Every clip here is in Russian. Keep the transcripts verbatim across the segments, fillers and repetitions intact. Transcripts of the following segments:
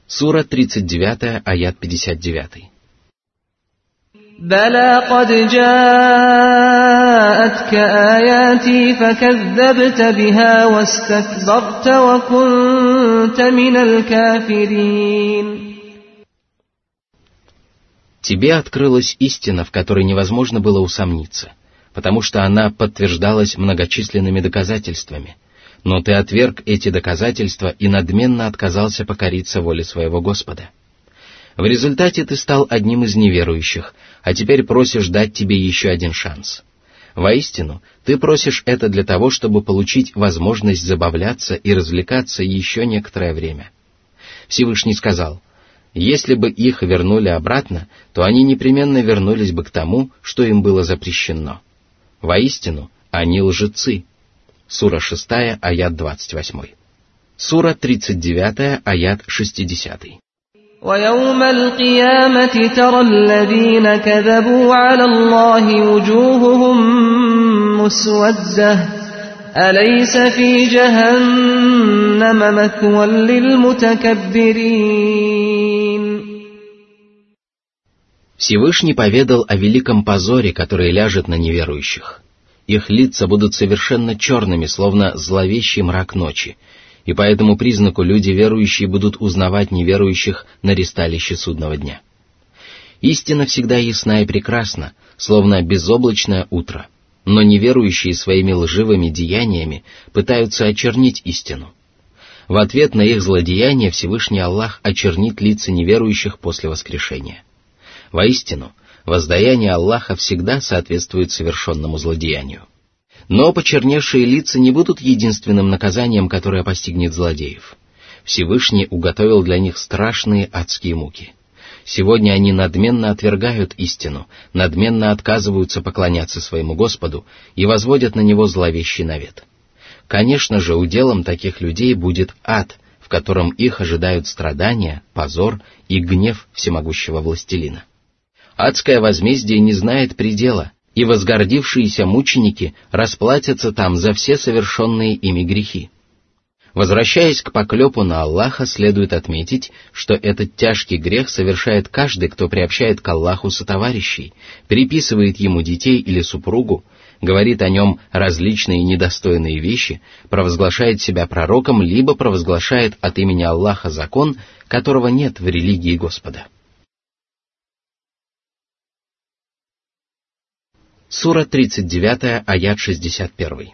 Сура тридцать девять, аят пятьдесят девять. بلى قد جاءتك آياتي فكذبت بها واستكبرت وكنت من الكافرين. Тебе открылась истина, в которой невозможно было усомниться, потому что она подтверждалась многочисленными доказательствами, но ты отверг эти доказательства и надменно отказался покориться воле своего Господа. В результате ты стал одним из неверующих, а теперь просишь дать тебе еще один шанс. Воистину, ты просишь это для того, чтобы получить возможность забавляться и развлекаться еще некоторое время. Всевышний сказал: если бы их вернули обратно, то они непременно вернулись бы к тому, что им было запрещено. Воистину, они лжецы. Сура шестая, аят двадцать восемь. Сура тридцать девять, аят шестьдесят. ويوم القيامة ترى الذين كذبوا على الله وجوههم مسودة أليس في جهنم مثوى للمتكبرين. Всевышний поведал о великом позоре, который ляжет на неверующих. Их лица будут совершенно черными, словно зловещий мрак ночи, и по этому признаку люди верующие будут узнавать неверующих на ристалище судного дня. Истина всегда ясна и прекрасна, словно безоблачное утро, но неверующие своими лживыми деяниями пытаются очернить истину. В ответ на их злодеяния Всевышний Аллах очернит лица неверующих после воскрешения. Воистину, воздаяние Аллаха всегда соответствует совершенному злодеянию. Но почерневшие лица не будут единственным наказанием, которое постигнет злодеев. Всевышний уготовил для них страшные адские муки. Сегодня они надменно отвергают истину, надменно отказываются поклоняться своему Господу и возводят на него зловещий навет. Конечно же, уделом таких людей будет ад, в котором их ожидают страдания, позор и гнев всемогущего властелина. Адское возмездие не знает предела, и возгордившиеся мученики расплатятся там за все совершенные ими грехи. Возвращаясь к поклепу на Аллаха, следует отметить, что этот тяжкий грех совершает каждый, кто приобщает к Аллаху сотоварищей, приписывает ему детей или супругу, говорит о нем различные недостойные вещи, провозглашает себя пророком, либо провозглашает от имени Аллаха закон, которого нет в религии Господа. Сура тридцать девять, аят шестьдесят один.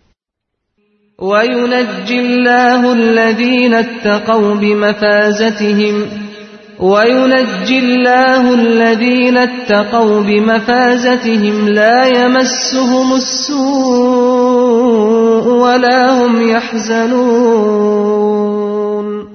وَيُنَجِّي اللَّهُ الَّذِينَ اتَّقَوْا بِمَفَازَتِهِمْ وَيُنَجِّي اللَّهُ الَّذِينَ اتَّقَوْا بِمَفَازَتِهِمْ لَا يَمَسُّهُمُ السُّوءُ وَلَا هُمْ يَحْزَنُونَ.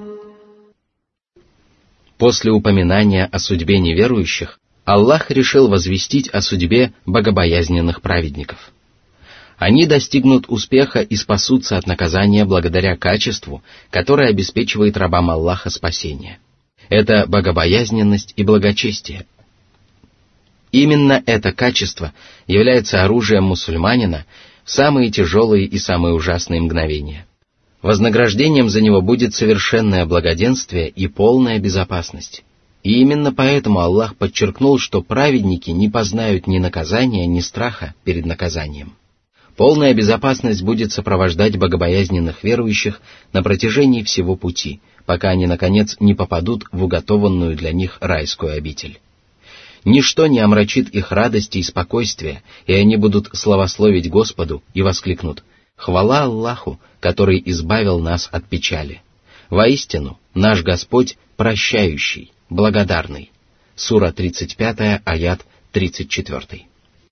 После упоминания о судьбе неверующих, Аллах решил возвестить о судьбе богобоязненных праведников. Они достигнут успеха и спасутся от наказания благодаря качеству, которое обеспечивает рабам Аллаха спасение. Это богобоязненность и благочестие. Именно это качество является оружием мусульманина в самые тяжелые и самые ужасные мгновения. Вознаграждением за него будет совершенное благоденствие и полная безопасность. И именно поэтому Аллах подчеркнул, что праведники не познают ни наказания, ни страха перед наказанием. Полная безопасность будет сопровождать богобоязненных верующих на протяжении всего пути, пока они, наконец, не попадут в уготованную для них райскую обитель. Ничто не омрачит их радости и спокойствия, и они будут славословить Господу и воскликнут: «Хвала Аллаху, который избавил нас от печали! Воистину, наш Господь прощающий, благодарный». Сура тридцать пять, аят тридцать четыре.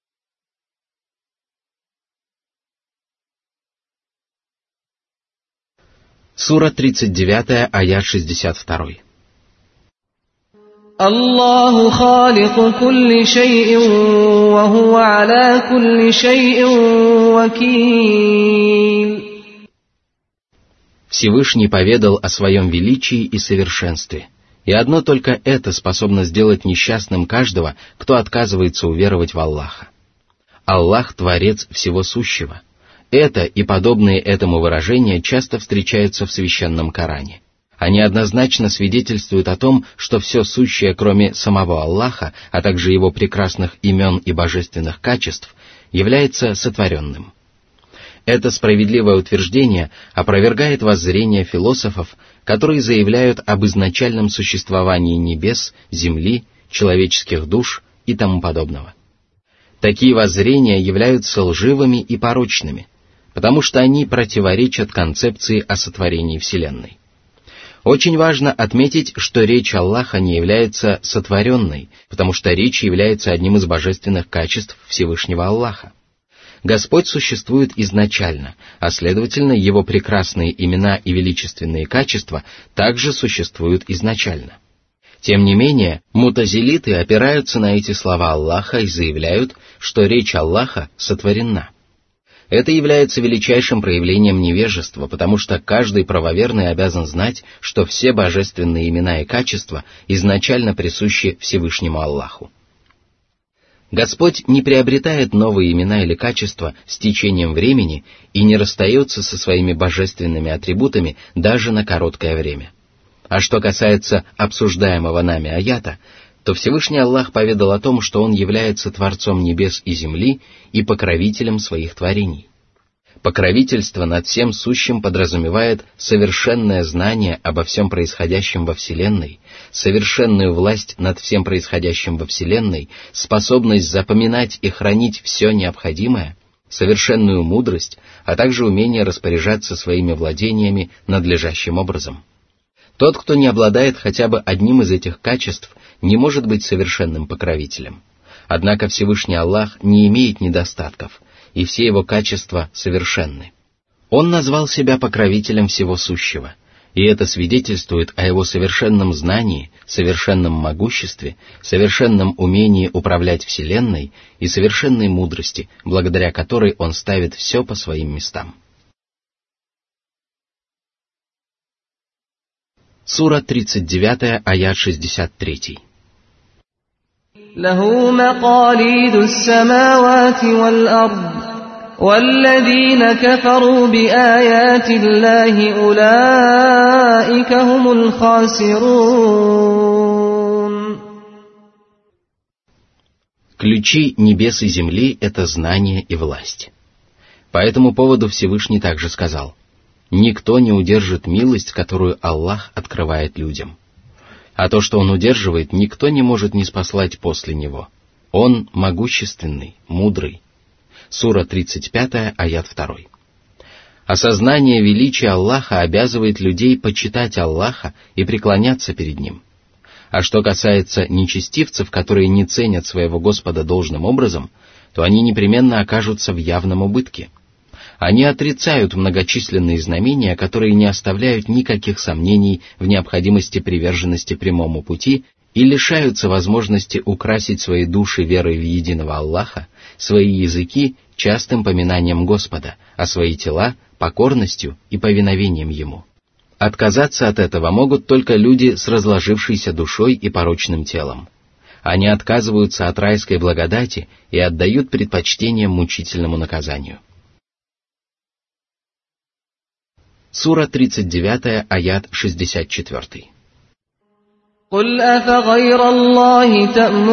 Сура тридцать девять, аят шестьдесят два. Аллаху халику кулли шай'ин ва хуа аля кулли шай'ин вакил. Всевышний поведал о своем величии и совершенстве, и одно только это способно сделать несчастным каждого, кто отказывается уверовать в Аллаха. Аллах — Творец всего сущего. Это и подобные этому выражения часто встречаются в Священном Коране. Они однозначно свидетельствуют о том, что все сущее, кроме самого Аллаха, а также его прекрасных имен и божественных качеств, является сотворенным. Это справедливое утверждение опровергает воззрение философов, которые заявляют об изначальном существовании небес, земли, человеческих душ и тому подобного. Такие воззрения являются лживыми и порочными, потому что они противоречат концепции о сотворении Вселенной. Очень важно отметить, что речь Аллаха не является сотворенной, потому что речь является одним из божественных качеств Всевышнего Аллаха. Господь существует изначально, а следовательно, Его прекрасные имена и величественные качества также существуют изначально. Тем не менее, мутазилиты опираются на эти слова Аллаха и заявляют, что речь Аллаха сотворена. Это является величайшим проявлением невежества, потому что каждый правоверный обязан знать, что все божественные имена и качества изначально присущи Всевышнему Аллаху. Господь не приобретает новые имена или качества с течением времени и не расстается со своими божественными атрибутами даже на короткое время. А что касается обсуждаемого нами аята, то Всевышний Аллах поведал о том, что Он является Творцом небес и земли и покровителем своих творений. Покровительство над всем сущим подразумевает совершенное знание обо всем происходящем во Вселенной, совершенную власть над всем происходящим во Вселенной, способность запоминать и хранить все необходимое, совершенную мудрость, а также умение распоряжаться своими владениями надлежащим образом. Тот, кто не обладает хотя бы одним из этих качеств, не может быть совершенным покровителем. Однако Всевышний Аллах не имеет недостатков, и все его качества совершенны. Он назвал себя покровителем всего сущего, и это свидетельствует о его совершенном знании, совершенном могуществе, совершенном умении управлять Вселенной и совершенной мудрости, благодаря которой он ставит все по своим местам. Сура тридцать девять, аят шестьдесят три. له مقاليد السماوات والأرض والذين كفروا بآيات الله أولئك هم الخاسرون. Ключи небес и земли — это знание и власть. По этому поводу Всевышний также сказал: «Никто не удержит милость, которую Аллах открывает людям. А то, что Он удерживает, никто не может ниспослать после Него. Он могущественный, мудрый». Сура тридцать пять, аят два. Осознание величия Аллаха обязывает людей почитать Аллаха и преклоняться перед Ним. А что касается нечестивцев, которые не ценят своего Господа должным образом, то они непременно окажутся в явном убытке. Они отрицают многочисленные знамения, которые не оставляют никаких сомнений в необходимости приверженности прямому пути и лишаются возможности украсить свои души верой в единого Аллаха, свои языки частым поминанием Господа, а свои тела покорностью и повиновением Ему. Отказаться от этого могут только люди с разложившейся душой и порочным телом. Они отказываются от райской благодати и отдают предпочтение мучительному наказанию. Сура тридцать девять, аят шестьдесят четыре. قل أفغير الله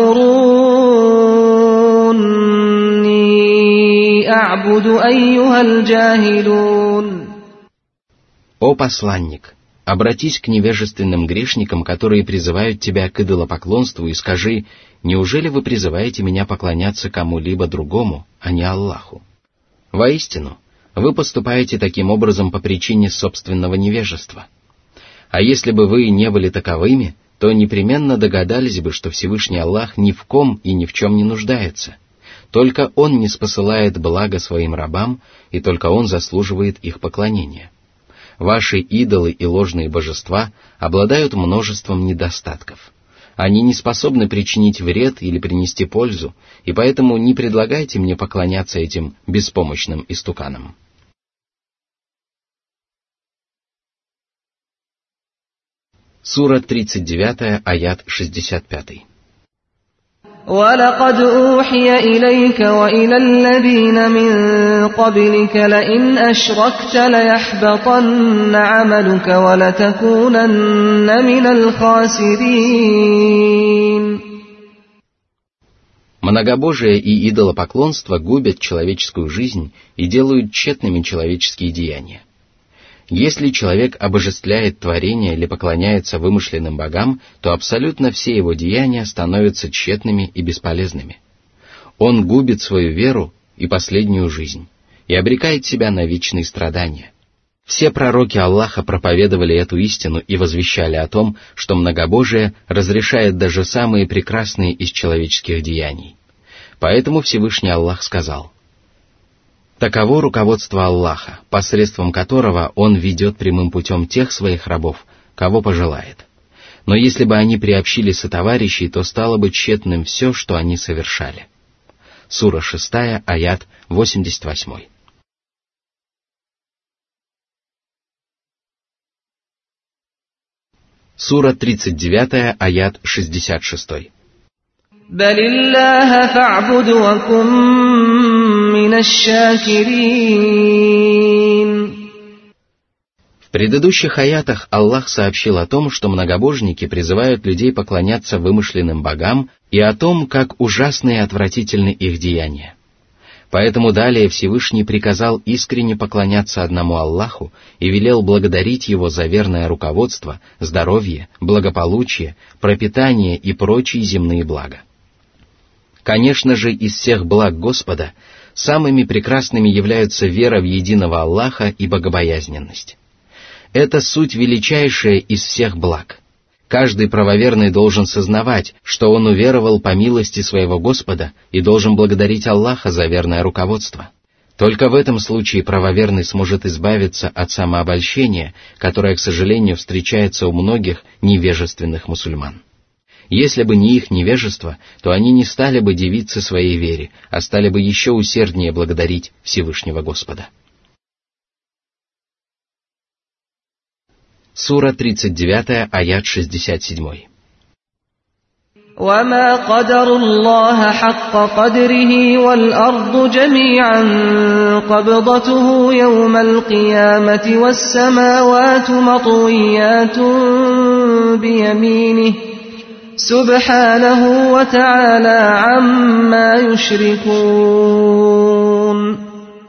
تأمروني أعبد أيها الجاهلون. О посланник, обратись к невежественным грешникам, которые призывают тебя к идолопоклонству, и скажи: неужели вы призываете меня поклоняться кому-либо другому, а не Аллаху? Воистину, вы поступаете таким образом по причине собственного невежества. А если бы вы не были таковыми, то непременно догадались бы, что Всевышний Аллах ни в ком и ни в чем не нуждается. Только Он ниспосылает благо своим рабам, и только Он заслуживает их поклонения. Ваши идолы и ложные божества обладают множеством недостатков. Они не способны причинить вред или принести пользу, и поэтому не предлагайте мне поклоняться этим беспомощным истуканам. Сура тридцать девять, аят шестьдесят пять. وَلَقَدْ أُوحِيَ إِلَيْكَ وَإِلَى الَّذِينَ مِن قَبْلِكَ لَئِنْ أَشْرَكْتَ لَيَحْبَطَنَّ عَمَلُكَ وَلَتَكُونَنَّ مِنَ الْخَاسِرِينَ. Многобожие и идолопоклонство губят человеческую жизнь и делают тщетными человеческие деяния. Если человек обожествляет творение или поклоняется вымышленным богам, то абсолютно все его деяния становятся тщетными и бесполезными. Он губит свою веру и последнюю жизнь и обрекает себя на вечные страдания. Все пророки Аллаха проповедовали эту истину и возвещали о том, что многобожие разрешает даже самые прекрасные из человеческих деяний. Поэтому Всевышний Аллах сказал: «Таково руководство Аллаха, посредством которого Он ведет прямым путем тех своих рабов, кого пожелает. Но если бы они приобщили сотоварищей, то стало бы тщетным все, что они совершали». Сура шестая, аят восемьдесят восемь. Сура тридцать девятая, аят шестьдесят шесть. بَلِ اللَّهَ فَاعْبُدْ وَكُن مِّنَ الشَّاكِرِينَ. В предыдущих аятах Аллах сообщил о том, что многобожники призывают людей поклоняться вымышленным богам и о том, как ужасны и отвратительны их деяния. Поэтому далее Всевышний приказал искренне поклоняться одному Аллаху и велел благодарить Его за верное руководство, здоровье, благополучие, пропитание и прочие земные блага. Конечно же, из всех благ Господа самыми прекрасными являются вера в единого Аллаха и богобоязненность. Это суть величайшая из всех благ. Каждый правоверный должен сознавать, что он уверовал по милости своего Господа и должен благодарить Аллаха за верное руководство. Только в этом случае правоверный сможет избавиться от самообольщения, которое, к сожалению, встречается у многих невежественных мусульман. Если бы не их невежество, то они не стали бы дивиться своей вере, а стали бы еще усерднее благодарить Всевышнего Господа. Сура тридцать девятая, аят шестьдесят семь. وَمَا قَدَرُوا اللَّهَ حَقَّ قَدْرِهِ وَالْأَرْضُ جَمِيعًا قَبْضَتُهُ يَوْمَ الْقِيَامَةِ وَالسَّمَاوَاتُ مَطْوِيَّاتٌ بِيَمِينِهِ سُبْحَانَهُ وَتَعَالَى عَمَّا يُشْرِكُونَ.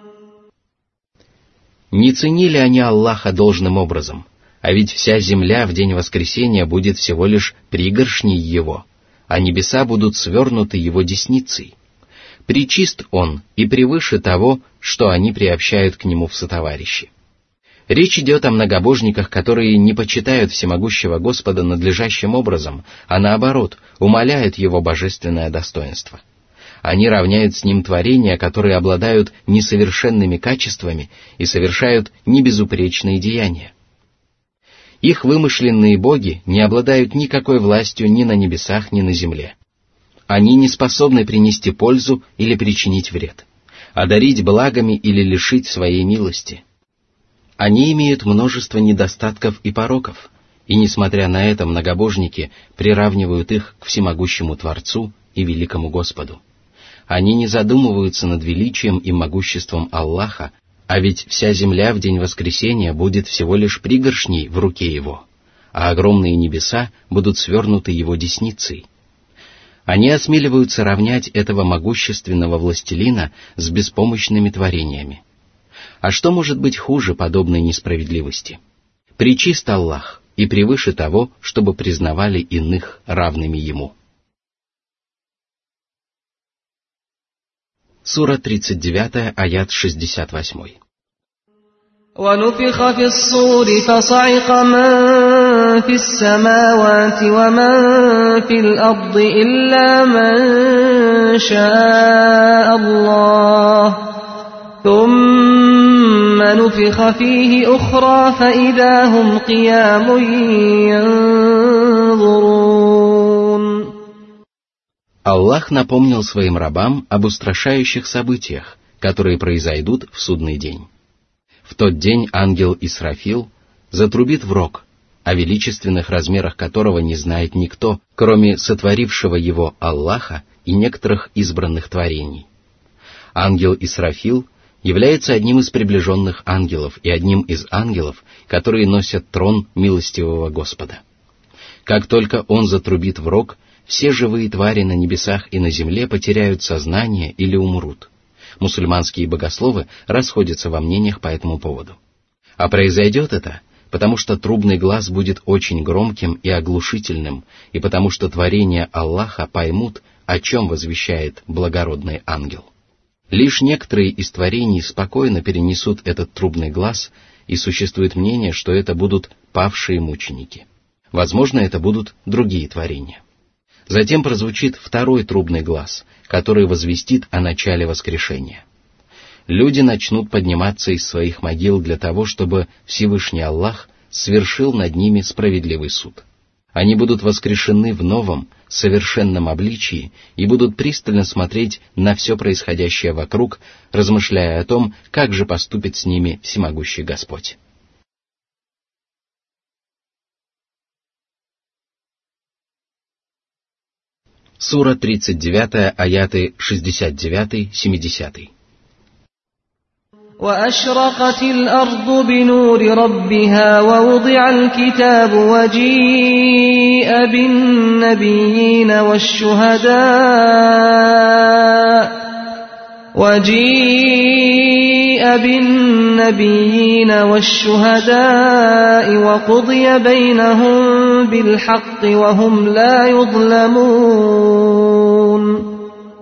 Не ценили они Аллаха должным образом, а ведь вся земля в день воскресения будет всего лишь пригоршней Его, а небеса будут свернуты Его десницей. Пречист Он и превыше того, что они приобщают к Нему в сотоварищи. Речь идет о многобожниках, которые не почитают всемогущего Господа надлежащим образом, а наоборот, умаляют Его божественное достоинство. Они равняют с Ним творения, которые обладают несовершенными качествами и совершают небезупречные деяния. Их вымышленные боги не обладают никакой властью ни на небесах, ни на земле. Они не способны принести пользу или причинить вред, одарить благами или лишить своей милости. Они имеют множество недостатков и пороков, и, несмотря на это, многобожники приравнивают их к всемогущему Творцу и великому Господу. Они не задумываются над величием и могуществом Аллаха, а ведь вся земля в день воскресения будет всего лишь пригоршней в руке Его, а огромные небеса будут свернуты Его десницей. Они осмеливаются равнять этого могущественного властелина с беспомощными творениями. А что может быть хуже подобной несправедливости? Пречист Аллах и превыше того, чтобы признавали иных равными Ему. Сура тридцать девятая, аят шестьдесят восемь. وَنُفِخَ فِي الصُّورِ فَصَعِقَ مَن فِي السَّمَاوَاتِ وَمَن فِي الْأَرْضِ إِلَّا مَن شَاءَ اللَّهُ ثُمَّ نُفِخَ فِيهِ أُخْرَى فَإِذَا هُمْ قِيَامٌ يَنظُرُونَ. Аллах напомнил своим рабам об устрашающих событиях, которые произойдут в судный день. В тот день ангел Исрафил затрубит в рог, о величественных размерах которого не знает никто, кроме сотворившего его Аллаха и некоторых избранных творений. Ангел Исрафил является одним из приближенных ангелов и одним из ангелов, которые носят трон милостивого Господа. Как только он затрубит в рог, все живые твари на небесах и на земле потеряют сознание или умрут. Мусульманские богословы расходятся во мнениях по этому поводу. А произойдет это, потому что трубный глас будет очень громким и оглушительным, и потому что творения Аллаха поймут, о чем возвещает благородный ангел. Лишь некоторые из творений спокойно перенесут этот трубный глас, и существует мнение, что это будут павшие мученики. Возможно, это будут другие творения. Затем прозвучит второй трубный глас, который возвестит о начале воскрешения. Люди начнут подниматься из своих могил для того, чтобы Всевышний Аллах свершил над ними справедливый суд. Они будут воскрешены в новом, совершенном обличии и будут пристально смотреть на все происходящее вокруг, размышляя о том, как же поступит с ними всемогущий Господь. Сура тридцать девять, аяты шестьдесят девять семьдесят. وأشرقت الأرض بنور ربها ووضع الكتاب وجيء بالنبيين والشهداء وجيء بالنبيين والشهداء وقضي بينهم بالحق وهم لا يظلمون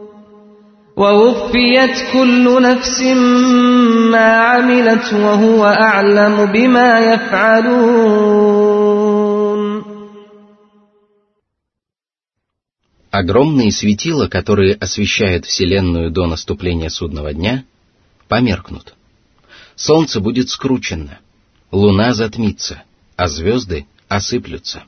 ووفيت كل نفس ما عملت وهو أعلم بما يفعلون. Огромные светила, которые освещают Вселенную до наступления судного дня, померкнут. Солнце будет скручено, луна затмится, а звезды осыплются.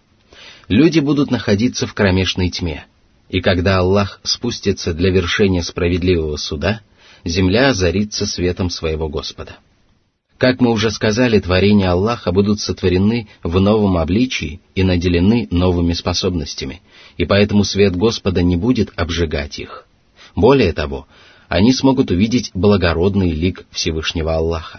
Люди будут находиться в кромешной тьме, и когда Аллах спустится для вершения справедливого суда, земля озарится светом своего Господа. Как мы уже сказали, творения Аллаха будут сотворены в новом обличии и наделены новыми способностями, и поэтому свет Господа не будет обжигать их. Более того, они смогут увидеть благородный лик Всевышнего Аллаха.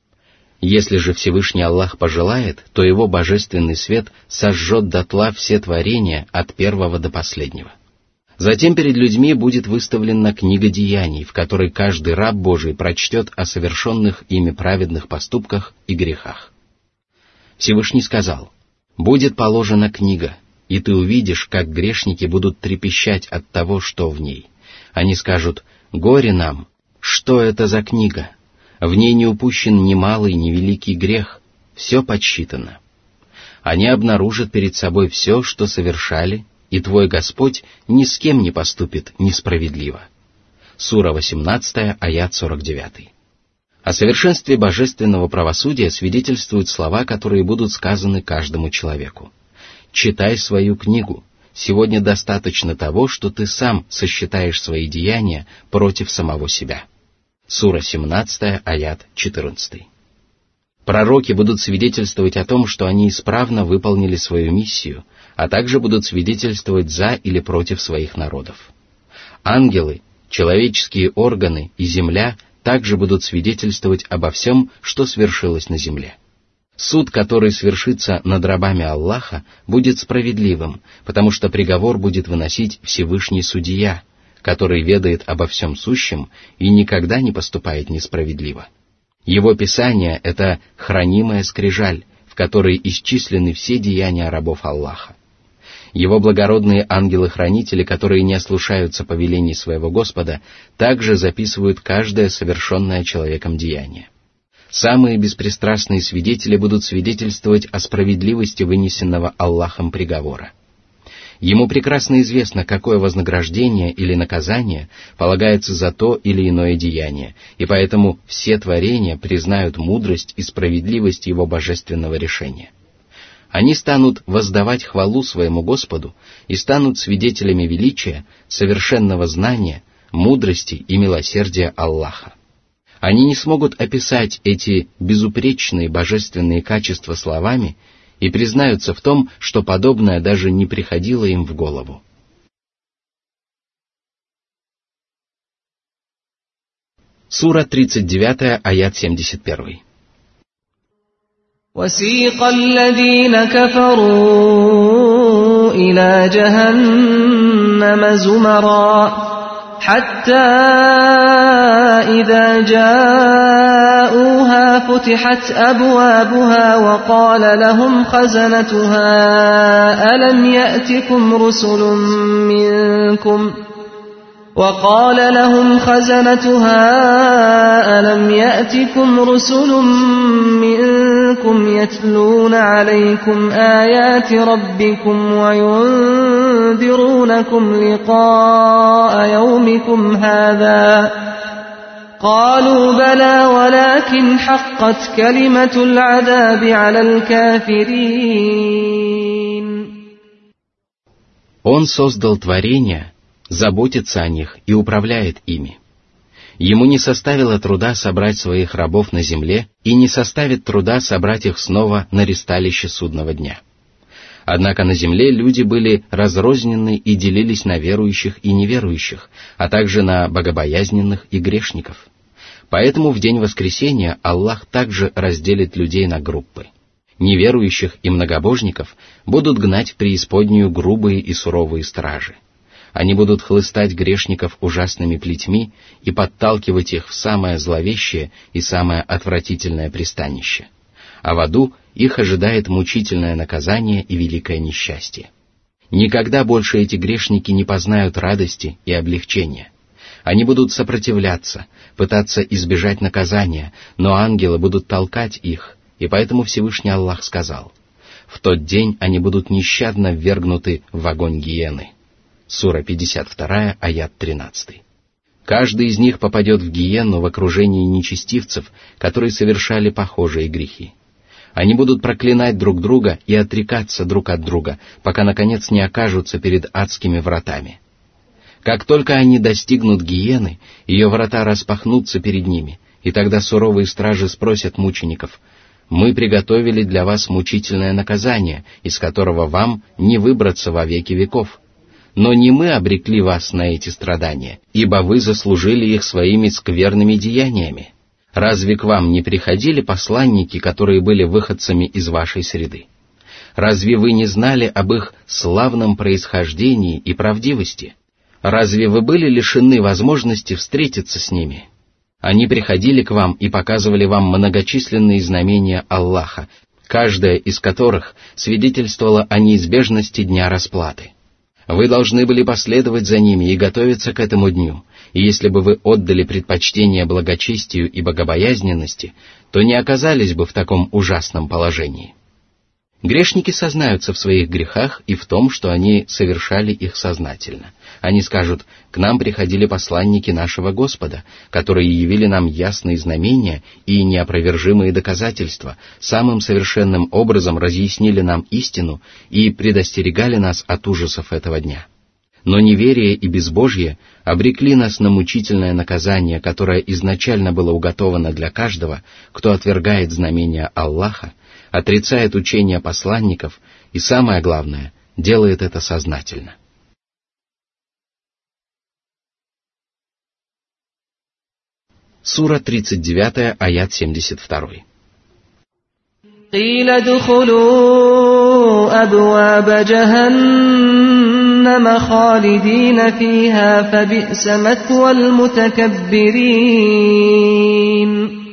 Если же Всевышний Аллах пожелает, то его божественный свет сожжет дотла все творения от первого до последнего. Затем перед людьми будет выставлена книга деяний, в которой каждый раб Божий прочтет о совершенных ими праведных поступках и грехах. Всевышний сказал: «Будет положена книга, и ты увидишь, как грешники будут трепещать от того, что в ней. Они скажут: горе нам! Что это за книга? В ней не упущен ни малый, ни великий грех, все подсчитано». Они обнаружат перед собой все, что совершали, и твой Господь ни с кем не поступит несправедливо. Сура восемнадцать, аят сорок девять. О совершенстве божественного правосудия свидетельствуют слова, которые будут сказаны каждому человеку. «Читай свою книгу. Сегодня достаточно того, что ты сам сосчитаешь свои деяния против самого себя». Сура семнадцать, аят четырнадцать. Пророки будут свидетельствовать о том, что они исправно выполнили свою миссию, а также будут свидетельствовать за или против своих народов. Ангелы, человеческие органы и земля также будут свидетельствовать обо всем, что свершилось на земле. Суд, который свершится над рабами Аллаха, будет справедливым, потому что приговор будет выносить Всевышний Судья, который ведает обо всем сущем и никогда не поступает несправедливо. Его Писание — это хранимая скрижаль, в которой исчислены все деяния рабов Аллаха. Его благородные ангелы-хранители, которые не ослушаются повелений своего Господа, также записывают каждое совершенное человеком деяние. Самые беспристрастные свидетели будут свидетельствовать о справедливости вынесенного Аллахом приговора. Ему прекрасно известно, какое вознаграждение или наказание полагается за то или иное деяние, и поэтому все творения признают мудрость и справедливость его божественного решения. Они станут воздавать хвалу своему Господу и станут свидетелями величия, совершенного знания, мудрости и милосердия Аллаха. Они не смогут описать эти безупречные божественные качества словами, и признаются в том, что подобное даже не приходило им в голову. Сура тридцать девять, аят семьдесят один. وسيق الذين كفروا إلى جهنم زمرا حتى إذا جاءوها فتحت أبوابها وقال لهم خزنتها ألم يأتكم رسل منكم وقال لهم خزنتها ألم يأتكم رسل منكم يتلون عليكم آيات ربكم وينذرونكم لقاء يومكم هذا قالوا بلى ولكن حقت كلمة العذاب على الكافرين. Он создал творения, заботится о них и управляет ими. Ему не составило труда собрать своих рабов на земле и не составит труда собрать их снова на ристалище судного дня. Однако на земле люди были разрознены и делились на верующих и неверующих, а также на богобоязненных и грешников. Поэтому в день воскресения Аллах также разделит людей на группы. Неверующих и многобожников будут гнать в преисподнюю грубые и суровые стражи. Они будут хлыстать грешников ужасными плетьми и подталкивать их в самое зловещее и самое отвратительное пристанище. А в аду их ожидает мучительное наказание и великое несчастье. Никогда больше эти грешники не познают радости и облегчения. Они будут сопротивляться, пытаться избежать наказания, но ангелы будут толкать их, и поэтому Всевышний Аллах сказал: «В тот день они будут нещадно ввергнуты в огонь гиены». Сура пятьдесят два, аят тринадцать. Каждый из них попадет в гиенну в окружении нечестивцев, которые совершали похожие грехи. Они будут проклинать друг друга и отрекаться друг от друга, пока наконец не окажутся перед адскими вратами. Как только они достигнут гиены, ее врата распахнутся перед ними, и тогда суровые стражи спросят мучеников: «Мы приготовили для вас мучительное наказание, из которого вам не выбраться во веки веков. Но не мы обрекли вас на эти страдания, ибо вы заслужили их своими скверными деяниями. Разве к вам не приходили посланники, которые были выходцами из вашей среды? Разве вы не знали об их славном происхождении и правдивости? Разве вы были лишены возможности встретиться с ними? Они приходили к вам и показывали вам многочисленные знамения Аллаха, каждое из которых свидетельствовало о неизбежности дня расплаты. Вы должны были последовать за ними и готовиться к этому дню, и если бы вы отдали предпочтение благочестию и богобоязненности, то не оказались бы в таком ужасном положении». Грешники сознаются в своих грехах и в том, что они совершали их сознательно. Они скажут: «К нам приходили посланники нашего Господа, которые явили нам ясные знамения и неопровержимые доказательства, самым совершенным образом разъяснили нам истину и предостерегали нас от ужасов этого дня». Но неверие и безбожье обрекли нас на мучительное наказание, которое изначально было уготовано для каждого, кто отвергает знамения Аллаха, отрицает учения посланников и, самое главное, делает это сознательно. Сура тридцать девять, аят семьдесят два. قيل ادخلوا أبواب جهنم خالدين فيها فبئس مثوى المتكبرين.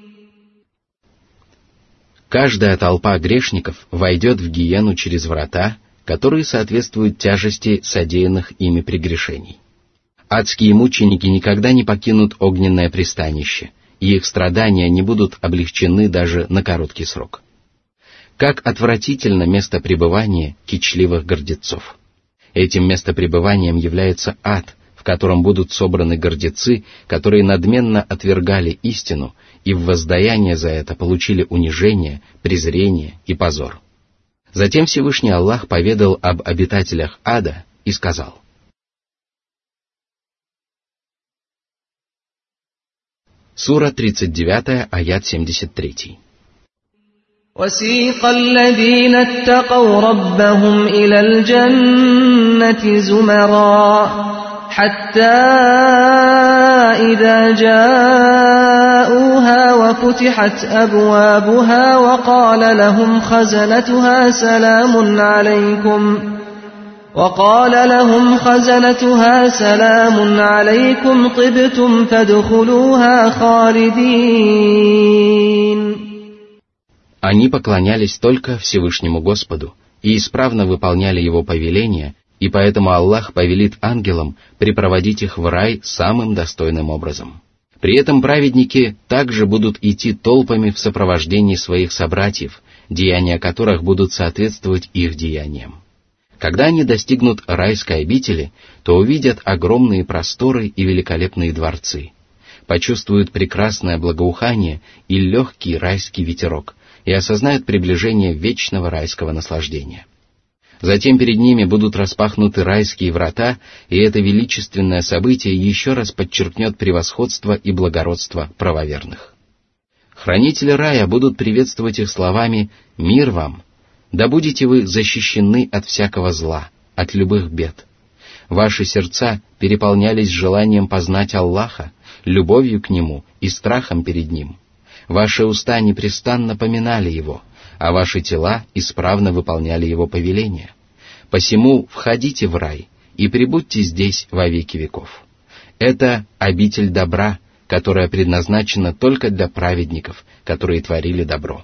Каждая толпа грешников войдет в гиену через врата, которые соответствуют тяжести содеянных ими прегрешений. Адские мученики никогда не покинут огненное пристанище, и их страдания не будут облегчены даже на короткий срок. Как отвратительно место пребывания кичливых гордецов! Этим местопребыванием является ад, в котором будут собраны гордецы, которые надменно отвергали истину и в воздаяние за это получили унижение, презрение и позор. Затем Всевышний Аллах поведал об обитателях ада и сказал: Сура тридцать девять, аят семьдесят три. وسيق الذين اتقوا ربهم إلى الجنة زمرا حتى إذا جاءوها وفتحت أبوابها وقال لهم خزنتها سلام عليكم وقال لهم خزنتها سلام عليكم طبتم فادخلوها خالدين. Они поклонялись только Всевышнему Господу и исправно выполняли Его повеления, и поэтому Аллах повелит ангелам припроводить их в рай самым достойным образом. При этом праведники также будут идти толпами в сопровождении своих собратьев, деяния которых будут соответствовать их деяниям. Когда они достигнут райской обители, то увидят огромные просторы и великолепные дворцы, почувствуют прекрасное благоухание и легкий райский ветерок, и осознают приближение вечного райского наслаждения. Затем перед ними будут распахнуты райские врата, и это величественное событие еще раз подчеркнет превосходство и благородство правоверных. Хранители рая будут приветствовать их словами «Мир вам! Да будете вы защищены от всякого зла, от любых бед. Ваши сердца переполнялись желанием познать Аллаха, любовью к Нему и страхом перед Ним. Ваши уста непрестанно поминали Его, а ваши тела исправно выполняли Его повеления. Посему входите в рай и пребудьте здесь во веки веков. Это обитель добра, которая предназначена только для праведников, которые творили добро.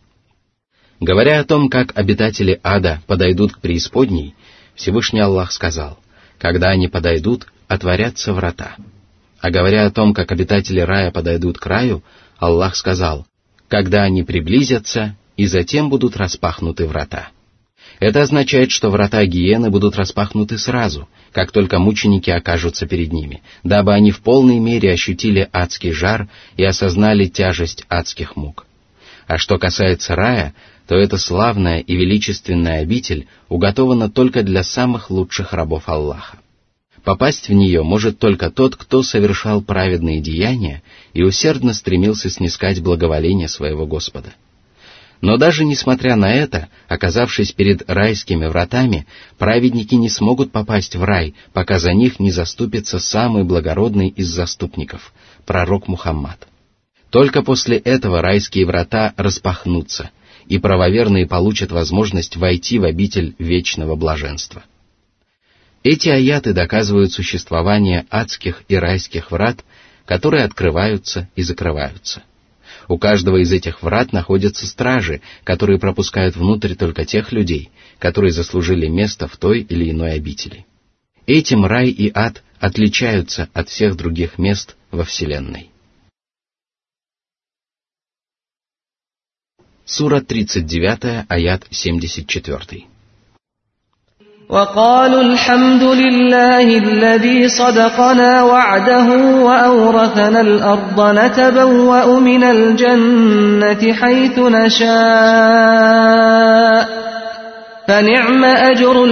Говоря о том, как обитатели ада подойдут к преисподней, Всевышний Аллах сказал: когда они подойдут, отворятся врата. А говоря о том, как обитатели рая подойдут к раю, Аллах сказал: когда они приблизятся, и затем будут распахнуты врата. Это означает, что врата гиены будут распахнуты сразу, как только мученики окажутся перед ними, дабы они в полной мере ощутили адский жар и осознали тяжесть адских мук. А что касается рая, то эта славная и величественная обитель уготована только для самых лучших рабов Аллаха. Попасть в нее может только тот, кто совершал праведные деяния и усердно стремился снискать благоволение своего Господа. Но даже несмотря на это, оказавшись перед райскими вратами, праведники не смогут попасть в рай, пока за них не заступится самый благородный из заступников, пророк Мухаммад. Только после этого райские врата распахнутся, и правоверные получат возможность войти в обитель вечного блаженства. Эти аяты доказывают существование адских и райских врат, которые открываются и закрываются. У каждого из этих врат находятся стражи, которые пропускают внутрь только тех людей, которые заслужили место в той или иной обители. Этим рай и ад отличаются от всех других мест во Вселенной. Сура тридцать девять, аят семьдесят четыре. وقالوا الحمد لله الذي صدقنا وعده وأورثنا الأرض نتبوأ من الجنة حيث نشاء فنعم أجر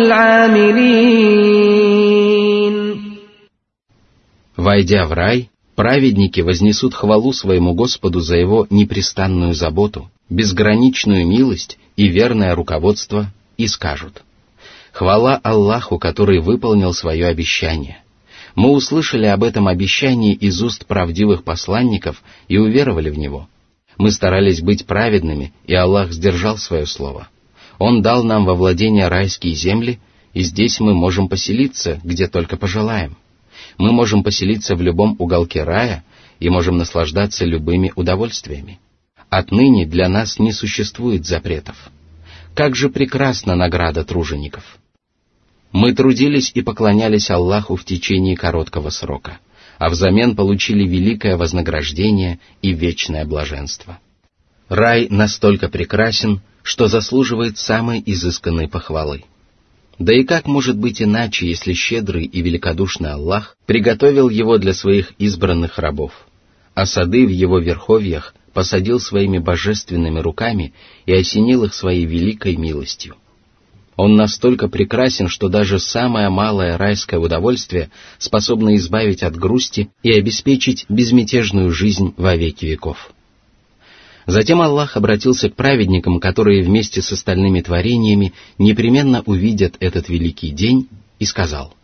العاملين. Войдя в рай, праведники вознесут хвалу своему Господу за Его непрестанную заботу, безграничную милость и верное руководство, и скажут: «Хвала Аллаху, который выполнил свое обещание. Мы услышали об этом обещании из уст правдивых посланников и уверовали в него. Мы старались быть праведными, и Аллах сдержал свое слово. Он дал нам во владение райские земли, и здесь мы можем поселиться, где только пожелаем. Мы можем поселиться в любом уголке рая и можем наслаждаться любыми удовольствиями. Отныне для нас не существует запретов. Как же прекрасна награда тружеников! Мы трудились и поклонялись Аллаху в течение короткого срока, а взамен получили великое вознаграждение и вечное блаженство. Рай настолько прекрасен, что заслуживает самой изысканной похвалы. Да и как может быть иначе, если щедрый и великодушный Аллах приготовил его для своих избранных рабов, а сады в его верховьях посадил своими божественными руками и осенил их своей великой милостью. Он настолько прекрасен, что даже самое малое райское удовольствие способно избавить от грусти и обеспечить безмятежную жизнь во веки веков. Затем Аллах обратился к праведникам, которые вместе с остальными творениями непременно увидят этот великий день, и сказал: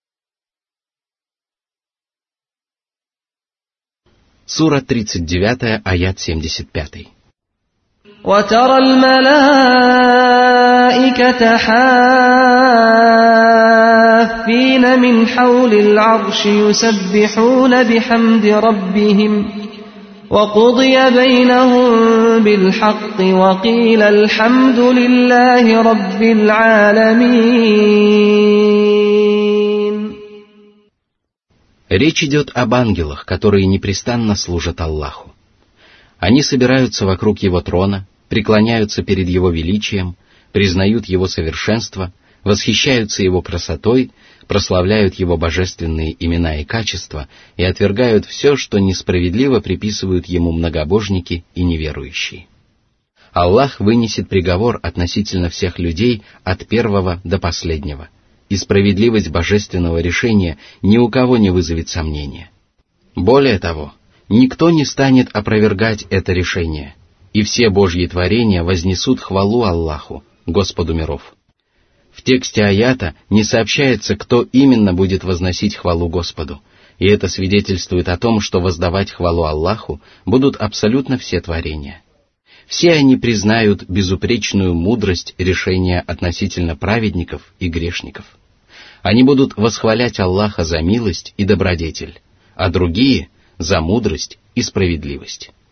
Сура тридцать девять, аят семьдесят пять. وترى الملائكة حافين من حول العرش يسبحون بحمد ربهم وقضي بينهم بالحق وقيل الحمد لله رب العالمين. Речь идет об ангелах, которые непрестанно служат Аллаху. Они собираются вокруг Его трона, преклоняются перед Его величием, признают Его совершенство, восхищаются Его красотой, прославляют Его божественные имена и качества и отвергают все, что несправедливо приписывают Ему многобожники и неверующие. Аллах вынесет приговор относительно всех людей от первого до последнего, и справедливость божественного решения ни у кого не вызовет сомнения. Более того, никто не станет опровергать это решение, и все Божьи творения вознесут хвалу Аллаху, Господу миров. В тексте аята не сообщается, кто именно будет возносить хвалу Господу, и это свидетельствует о том, что воздавать хвалу Аллаху будут абсолютно все творения. Все они признают безупречную мудрость решения относительно праведников и грешников. Они будут восхвалять Аллаха за милость и добродетель, а другие — за мудрость и справедливость.